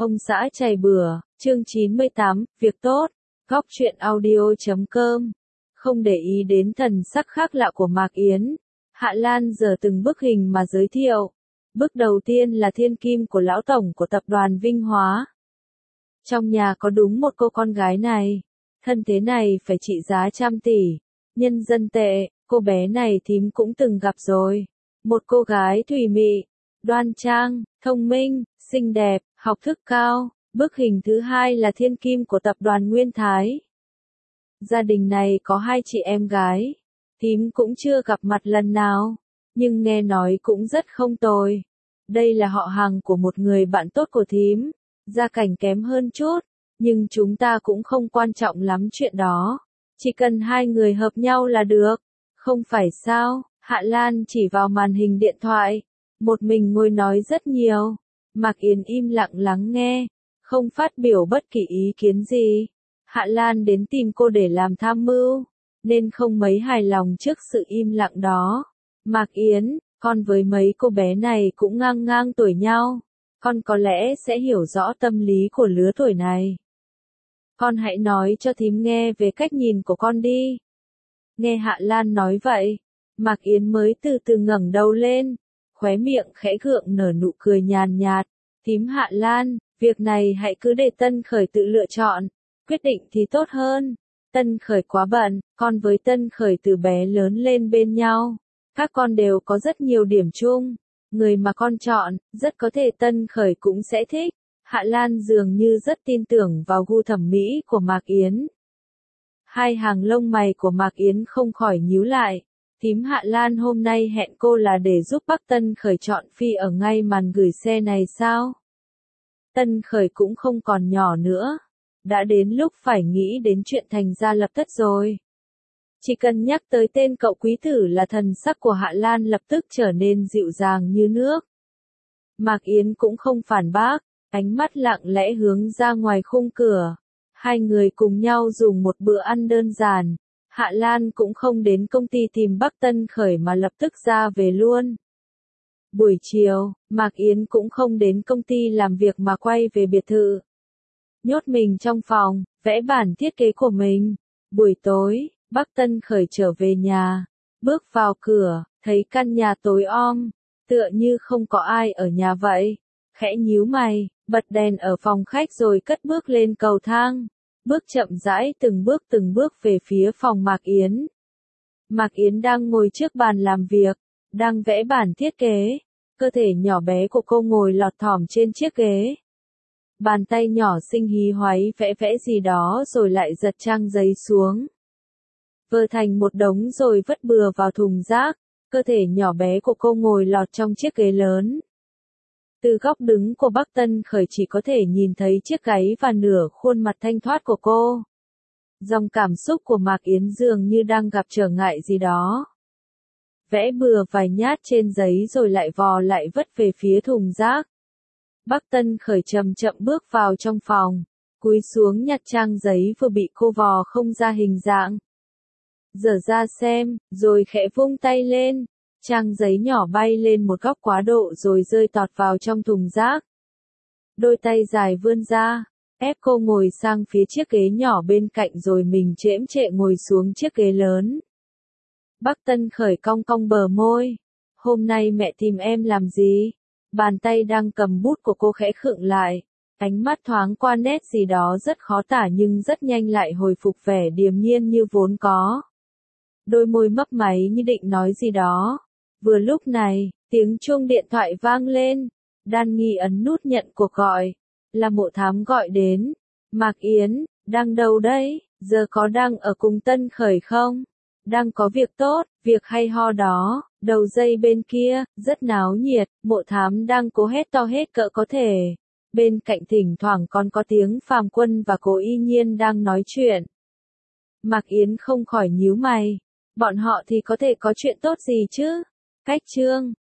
Ông xã chày bừa, chương 98, việc tốt, góc truyện audio.com. Không để ý đến thần sắc khác lạ của Mạc Yến, Hạ Lan giờ từng bức hình mà giới thiệu. Bức đầu tiên là thiên kim của lão tổng của tập đoàn Vinh Hóa. Trong nhà có đúng một cô con gái này, thân thế này phải trị giá trăm tỷ, nhân dân tệ, cô bé này thím cũng từng gặp rồi. Một cô gái thùy mị, đoan trang, thông minh, xinh đẹp, học thức cao. Bức hình thứ hai là thiên kim của tập đoàn Nguyên Thái. Gia đình này có hai chị em gái, thím cũng chưa gặp mặt lần nào, nhưng nghe nói cũng rất không tồi. Đây là họ hàng của một người bạn tốt của thím, gia cảnh kém hơn chút, nhưng chúng ta cũng không quan trọng lắm chuyện đó. Chỉ cần hai người hợp nhau là được, không phải sao? Hạ Lan chỉ vào màn hình điện thoại, một mình ngồi nói rất nhiều. Mạc Yến im lặng lắng nghe, không phát biểu bất kỳ ý kiến gì. Hạ Lan đến tìm cô để làm tham mưu, nên không mấy hài lòng trước sự im lặng đó. Mạc Yến, con với mấy cô bé này cũng ngang ngang tuổi nhau, con có lẽ sẽ hiểu rõ tâm lý của lứa tuổi này. Con hãy nói cho thím nghe về cách nhìn của con đi. Nghe Hạ Lan nói vậy, Mạc Yến mới từ từ ngẩng đầu lên, khóe miệng khẽ gượng nở nụ cười nhàn nhạt. Thím Hạ Lan, việc này hãy cứ để Tân Khởi tự lựa chọn, quyết định thì tốt hơn. Tân Khởi quá bận, con với Tân Khởi từ bé lớn lên bên nhau. Các con đều có rất nhiều điểm chung. Người mà con chọn, rất có thể Tân Khởi cũng sẽ thích. Hạ Lan dường như rất tin tưởng vào gu thẩm mỹ của Mạc Yến. Hai hàng lông mày của Mạc Yến không khỏi nhíu lại. Thím Hạ Lan hôm nay hẹn cô là để giúp bác Tân Khởi chọn phi ở ngay màn gửi xe này sao? Tân Khởi cũng không còn nhỏ nữa. Đã đến lúc phải nghĩ đến chuyện thành gia lập thất rồi. Chỉ cần nhắc tới tên cậu quý tử là thần sắc của Hạ Lan lập tức trở nên dịu dàng như nước. Mạc Yến cũng không phản bác, ánh mắt lặng lẽ hướng ra ngoài khung cửa. Hai người cùng nhau dùng một bữa ăn đơn giản. Hạ Lan cũng không đến công ty tìm bác Tân Khởi mà lập tức ra về luôn. Buổi chiều, Mạc Yến cũng không đến công ty làm việc mà quay về biệt thự. Nhốt mình trong phòng, vẽ bản thiết kế của mình. Buổi tối, bác Tân Khởi trở về nhà, bước vào cửa, thấy căn nhà tối om, tựa như không có ai ở nhà vậy. Khẽ nhíu mày, bật đèn ở phòng khách rồi cất bước lên cầu thang. Bước chậm rãi từng bước về phía phòng Mạc Yến. Mạc Yến đang ngồi trước bàn làm việc, đang vẽ bản thiết kế. Cơ thể nhỏ bé của cô ngồi lọt thỏm trên chiếc ghế. Bàn tay nhỏ xinh hí hoáy vẽ gì đó rồi lại giật trang giấy xuống. Vơ thành một đống rồi vứt bừa vào thùng rác. Cơ thể nhỏ bé của cô ngồi lọt trong chiếc ghế lớn. Từ góc đứng của bác Tân Khởi chỉ có thể nhìn thấy chiếc gáy và nửa khuôn mặt thanh thoát của cô. Dòng cảm xúc của Mạc Yến dường như đang gặp trở ngại gì đó. Vẽ bừa vài nhát trên giấy rồi lại vò lại vứt về phía thùng rác. Bác Tân Khởi chậm chậm bước vào trong phòng, cúi xuống nhặt trang giấy vừa bị cô vò không ra hình dạng. Dở ra xem, rồi khẽ vung tay lên. Trang giấy nhỏ bay lên một góc quá độ rồi rơi tọt vào trong thùng rác. Đôi tay dài vươn ra, ép cô ngồi sang phía chiếc ghế nhỏ bên cạnh rồi mình chễm chệ ngồi xuống chiếc ghế lớn. Bác Tân Khởi cong cong bờ môi. Hôm nay mẹ tìm em làm gì? Bàn tay đang cầm bút của cô khẽ khựng lại. Ánh mắt thoáng qua nét gì đó rất khó tả nhưng rất nhanh lại hồi phục vẻ điềm nhiên như vốn có. Đôi môi mấp máy như định nói gì đó. Vừa lúc này, tiếng chuông điện thoại vang lên. Đan Nghi ấn nút nhận cuộc gọi. Là Mộ Thám gọi đến. Mạc Yến, đang đâu đấy? Giờ có đang ở cùng Tân Khởi không? Đang có việc tốt, việc hay ho đó. Đầu dây bên kia, rất náo nhiệt. Mộ Thám đang cố hết to hết cỡ có thể. Bên cạnh thỉnh thoảng còn có tiếng Phàm Quân và Cố Y Nhiên đang nói chuyện. Mạc Yến không khỏi nhíu mày. Bọn họ thì có thể có chuyện tốt gì chứ? Cách chương